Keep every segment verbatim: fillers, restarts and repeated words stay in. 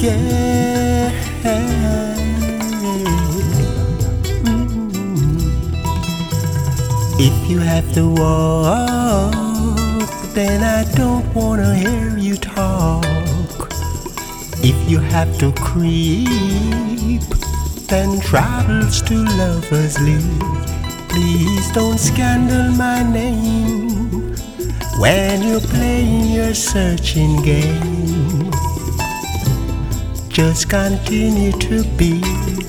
yeah. Mm. If you have to walk, then I don't wanna hear you talk. If you have to creep, then travels to lovers leave. Please don't scandal my name when you're playing your searching game. Just continue to be,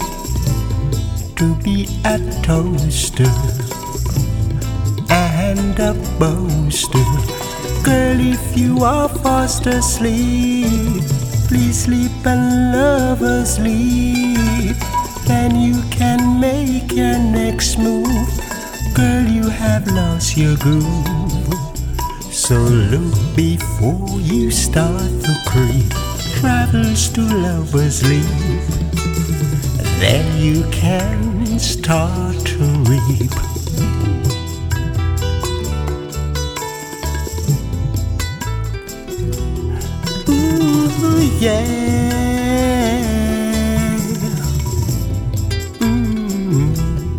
to be a toaster and a boaster. Girl, if you are fast asleep, please sleep and lovers leave. Then you can make your next move. Girl, you have lost your groove. So look before you start to creep. Travels to lovers leave. Then you can start to reap. Ooh, yeah. Mm.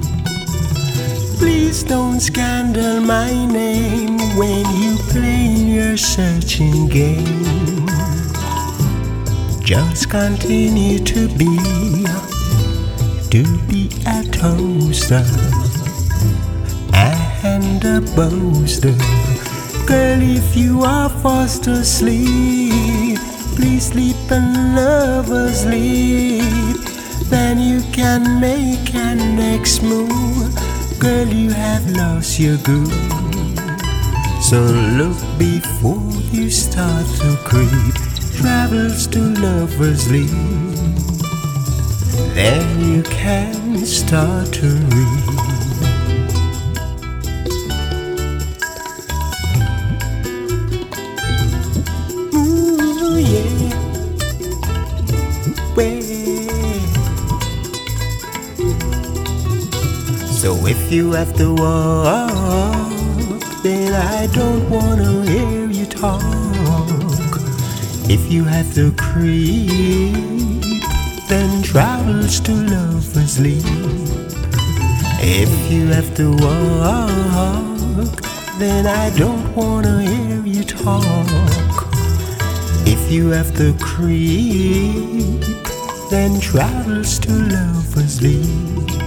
Please don't scandal my name when you play your searching game. Just continue to be, to be a toaster and a boaster. Girl, if you are fast asleep, please sleep and lovers leave. Then you can make your next move. Girl, you have lost your groove. So look before you start to creep. Travels to lovers leave. Then you can start to read. Ooh, yeah. Well. So if you have to walk, then I don't wanna hear you talk. If you have to creep, then travels to lovers leave. If you have to walk, then I don't wanna hear you talk. If you have to creep, then travels to lovers leave.